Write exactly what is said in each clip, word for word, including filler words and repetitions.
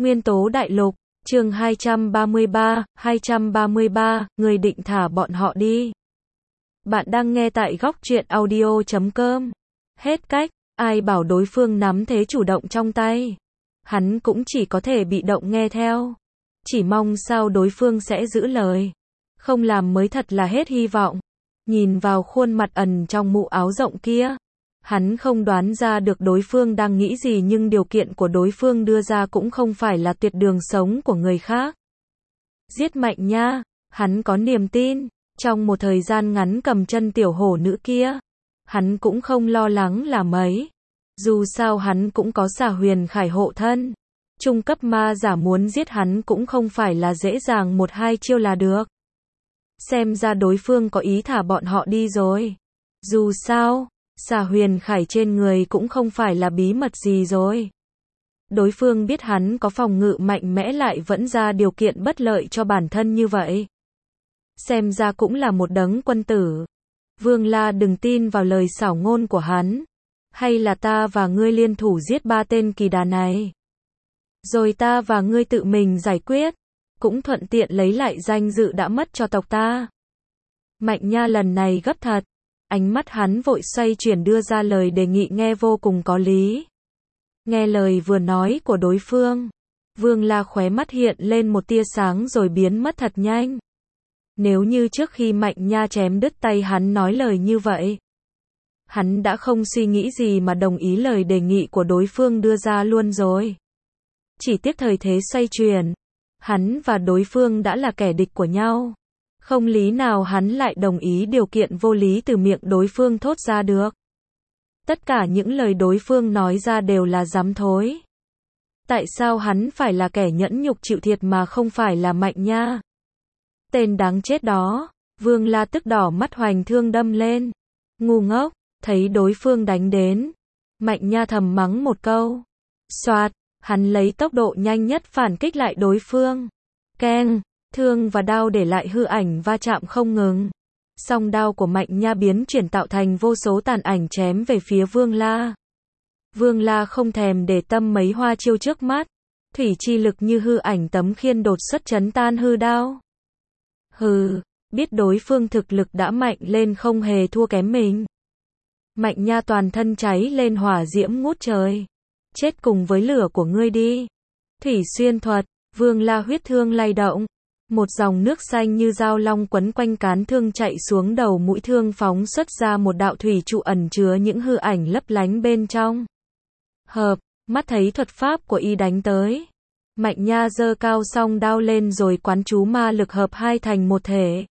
Nguyên tố đại lục, chương hai trăm ba mươi ba, hai trăm ba mươi ba, người định thả bọn họ đi. Bạn đang nghe tại góc truyện audio chấm com. Hết cách, ai bảo đối phương nắm thế chủ động trong tay. Hắn cũng chỉ có thể bị động nghe theo. Chỉ mong sao đối phương sẽ giữ lời. Không làm mới thật là hết hy vọng. Nhìn vào khuôn mặt ẩn trong mũ áo rộng kia. Hắn không đoán ra được đối phương đang nghĩ gì, nhưng điều kiện của đối phương đưa ra cũng không phải là tuyệt đường sống của người khác. Giết Mạnh Nha, hắn có niềm tin, trong một thời gian ngắn cầm chân tiểu hổ nữ kia, hắn cũng không lo lắng là mấy. Dù sao hắn cũng có Xà Huyền Khải hộ thân, trung cấp ma giả muốn giết hắn cũng không phải là dễ dàng một hai chiêu là được. Xem ra đối phương có ý thả bọn họ đi rồi. Dù sao, Xà Huyền Khải trên người cũng không phải là bí mật gì rồi. Đối phương biết hắn có phòng ngự mạnh mẽ lại vẫn ra điều kiện bất lợi cho bản thân như vậy. Xem ra cũng là một đấng quân tử. Vương La đừng tin vào lời xảo ngôn của hắn. Hay là ta và ngươi liên thủ giết ba tên kỳ đà này. Rồi ta và ngươi tự mình giải quyết. Cũng thuận tiện lấy lại danh dự đã mất cho tộc ta. Mạnh Nha lần này gấp thật. Ánh mắt hắn vội xoay chuyển đưa ra lời đề nghị nghe vô cùng có lý. Nghe lời vừa nói của đối phương, Vương La khóe mắt hiện lên một tia sáng rồi biến mất thật nhanh. Nếu như trước khi Mạnh Nha chém đứt tay hắn nói lời như vậy, hắn đã không suy nghĩ gì mà đồng ý lời đề nghị của đối phương đưa ra luôn rồi. Chỉ tiếc thời thế xoay chuyển, hắn và đối phương đã là kẻ địch của nhau. Không lý nào hắn lại đồng ý điều kiện vô lý từ miệng đối phương thốt ra được. Tất cả những lời đối phương nói ra đều là dám thối. Tại sao hắn phải là kẻ nhẫn nhục chịu thiệt mà không phải là Mạnh Nha? Tên đáng chết đó, Vương La tức đỏ mắt hoành thương đâm lên. Ngu ngốc, thấy đối phương đánh đến. Mạnh Nha thầm mắng một câu. Xoạt, hắn lấy tốc độ nhanh nhất phản kích lại đối phương. Keng. Thương và đao để lại hư ảnh va chạm không ngừng. Song đao của Mạnh Nha biến chuyển tạo thành vô số tàn ảnh chém về phía Vương La. Vương La không thèm để tâm mấy hoa chiêu trước mắt. Thủy chi lực như hư ảnh tấm khiên đột xuất chấn tan hư đao. Hừ, biết đối phương thực lực đã mạnh lên không hề thua kém mình. Mạnh Nha toàn thân cháy lên hỏa diễm ngút trời. Chết cùng với lửa của ngươi đi. Thủy xuyên thuật, Vương La huyết thương lay động. Một dòng nước xanh như dao long quấn quanh cán thương chạy xuống đầu mũi thương phóng xuất ra một đạo thủy trụ ẩn chứa những hư ảnh lấp lánh bên trong. Hợp, mắt thấy thuật pháp của y đánh tới. Mạnh Nha giơ cao song đao lên rồi quán chú ma lực hợp hai thành một thể.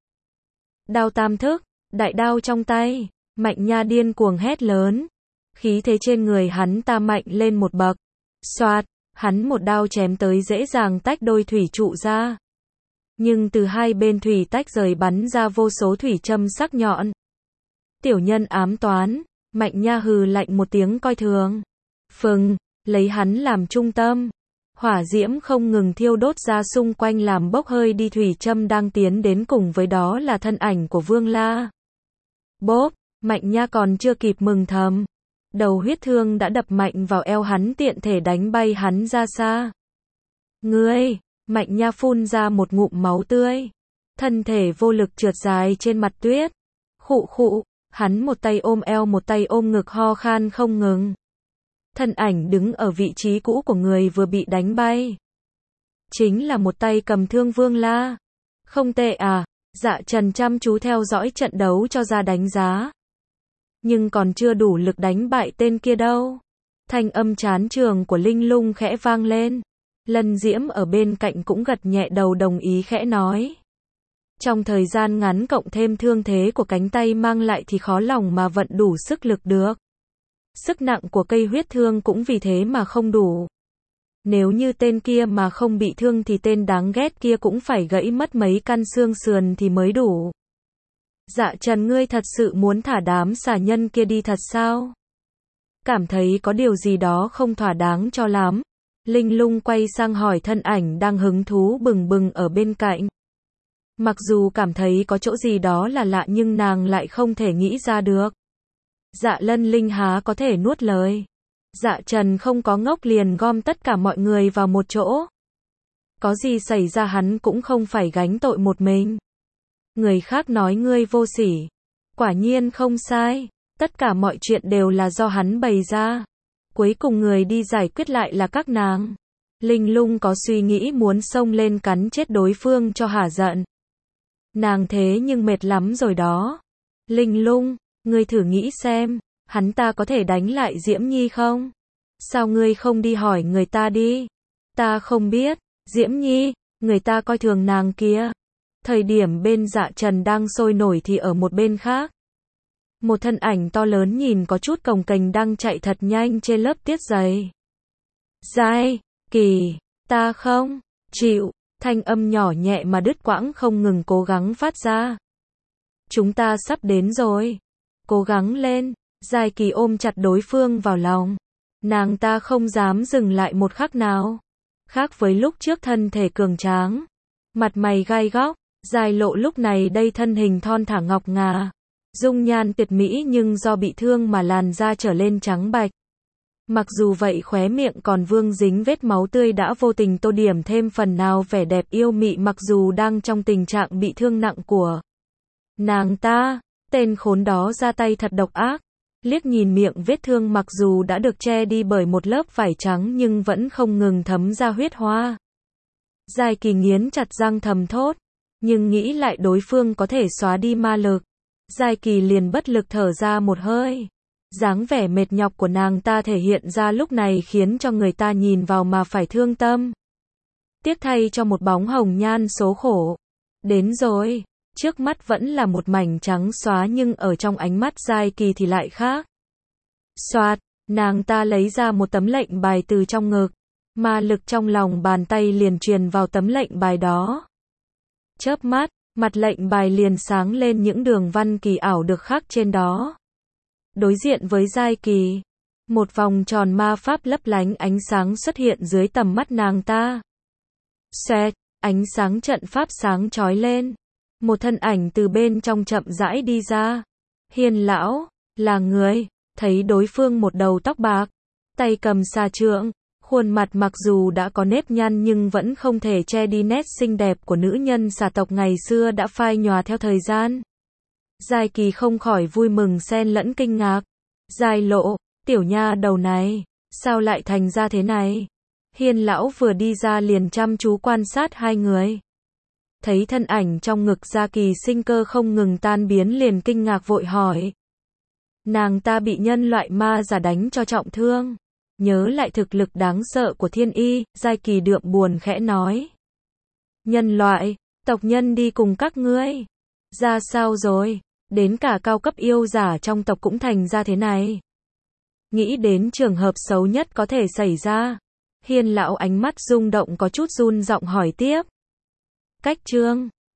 Đao tam thức, đại đao trong tay, Mạnh Nha điên cuồng hét lớn. Khí thế trên người hắn ta mạnh lên một bậc. Xoạt, hắn một đao chém tới dễ dàng tách đôi thủy trụ ra. Nhưng từ hai bên thủy tách rời bắn ra vô số thủy châm sắc nhọn. Tiểu nhân ám toán, Mạnh Nha hừ lạnh một tiếng coi thường. Phừng, lấy hắn làm trung tâm. Hỏa diễm không ngừng thiêu đốt ra xung quanh làm bốc hơi đi thủy châm đang tiến đến, cùng với đó là thân ảnh của Vương La. Bốp, Mạnh Nha còn chưa kịp mừng thầm. Đầu huyết thương đã đập mạnh vào eo hắn, tiện thể đánh bay hắn ra xa. Ngươi! Mạnh Nha phun ra một ngụm máu tươi. Thân thể vô lực trượt dài trên mặt tuyết. Khụ khụ, hắn một tay ôm eo một tay ôm ngực ho khan không ngừng. Thân ảnh đứng ở vị trí cũ của người vừa bị đánh bay. Chính là một tay cầm thương Vương La. Không tệ à, Dạ Trần chăm chú theo dõi trận đấu cho ra đánh giá. Nhưng còn chưa đủ lực đánh bại tên kia đâu. Thanh âm chán trường của Linh Lung khẽ vang lên. Lân Diễm ở bên cạnh cũng gật nhẹ đầu đồng ý khẽ nói. Trong thời gian ngắn cộng thêm thương thế của cánh tay mang lại thì khó lòng mà vận đủ sức lực được. Sức nặng của cây huyết thương cũng vì thế mà không đủ. Nếu như tên kia mà không bị thương thì tên đáng ghét kia cũng phải gãy mất mấy căn xương sườn thì mới đủ. Dạ Trần, ngươi thật sự muốn thả đám xà nhân kia đi thật sao? Cảm thấy có điều gì đó không thỏa đáng cho lắm. Linh Lung quay sang hỏi thân ảnh đang hứng thú bừng bừng ở bên cạnh. Mặc dù cảm thấy có chỗ gì đó là lạ nhưng nàng lại không thể nghĩ ra được. Dạ Lân Linh há có thể nuốt lời. Dạ Trần không có ngốc liền gom tất cả mọi người vào một chỗ. Có gì xảy ra hắn cũng không phải gánh tội một mình. Người khác nói ngươi vô sỉ. Quả nhiên không sai. Tất cả mọi chuyện đều là do hắn bày ra. Cuối cùng người đi giải quyết lại là các nàng. Linh Lung có suy nghĩ muốn xông lên cắn chết đối phương cho hả giận. Nàng thế nhưng mệt lắm rồi đó. Linh Lung, ngươi thử nghĩ xem, hắn ta có thể đánh lại Diễm Nhi không? Sao ngươi không đi hỏi người ta đi? Ta không biết, Diễm Nhi, người ta coi thường nàng kia. Thời điểm bên Dạ Trần đang sôi nổi thì ở một bên khác. Một thân ảnh to lớn nhìn có chút cồng kềnh đang chạy thật nhanh trên lớp tiết giày. Giai, Kỳ, ta không chịu, thanh âm nhỏ nhẹ mà đứt quãng không ngừng cố gắng phát ra. Chúng ta sắp đến rồi. Cố gắng lên. Giai Kỳ ôm chặt đối phương vào lòng. Nàng ta không dám dừng lại một khắc nào. Khác với lúc trước thân thể cường tráng, mặt mày gai góc, Giai Lộ lúc này đây thân hình thon thả ngọc ngà, dung nhan tuyệt mỹ nhưng do bị thương mà làn da trở lên trắng bạch. Mặc dù vậy khóe miệng còn vương dính vết máu tươi đã vô tình tô điểm thêm phần nào vẻ đẹp yêu mị mặc dù đang trong tình trạng bị thương nặng của nàng ta. Tên khốn đó ra tay thật độc ác. Liếc nhìn miệng vết thương mặc dù đã được che đi bởi một lớp vải trắng nhưng vẫn không ngừng thấm ra huyết hoa. Giai Kỳ nghiến chặt răng thầm thốt. Nhưng nghĩ lại đối phương có thể xóa đi ma lực. Giai Kỳ liền bất lực thở ra một hơi. Dáng vẻ mệt nhọc của nàng ta thể hiện ra lúc này khiến cho người ta nhìn vào mà phải thương tâm. Tiếc thay cho một bóng hồng nhan số khổ. Đến rồi. Trước mắt vẫn là một mảnh trắng xóa nhưng ở trong ánh mắt Giai Kỳ thì lại khác. Soạt, nàng ta lấy ra một tấm lệnh bài từ trong ngực. Ma lực trong lòng bàn tay liền truyền vào tấm lệnh bài đó. Chớp mắt, mặt lệnh bài liền sáng lên những đường văn kỳ ảo được khắc trên đó. Đối diện với Giai Kỳ, một vòng tròn ma pháp lấp lánh ánh sáng xuất hiện dưới tầm mắt nàng ta. Xoẹt, ánh sáng trận pháp sáng chói lên. Một thân ảnh từ bên trong chậm rãi đi ra. Hiên lão, là người, thấy đối phương một đầu tóc bạc, tay cầm xà trượng, khuôn mặt mặc dù đã có nếp nhăn nhưng vẫn không thể che đi nét xinh đẹp của nữ nhân xà tộc ngày xưa đã phai nhòa theo thời gian. Giai Kỳ không khỏi vui mừng xen lẫn kinh ngạc. Giai Lộ, tiểu nha đầu này, sao lại thành ra thế này? Hiên lão vừa đi ra liền chăm chú quan sát hai người. Thấy thân ảnh trong ngực Giai Kỳ sinh cơ không ngừng tan biến liền kinh ngạc vội hỏi. Nàng ta bị nhân loại ma giả đánh cho trọng thương. Nhớ lại thực lực đáng sợ của thiên y, Giai Kỳ đượm buồn khẽ nói. Nhân loại, tộc nhân đi cùng các ngươi. Ra sao rồi? Đến cả cao cấp yêu giả trong tộc cũng thành ra thế này. Nghĩ đến trường hợp xấu nhất có thể xảy ra. Hiên lão ánh mắt rung động có chút run giọng hỏi tiếp. Cách chương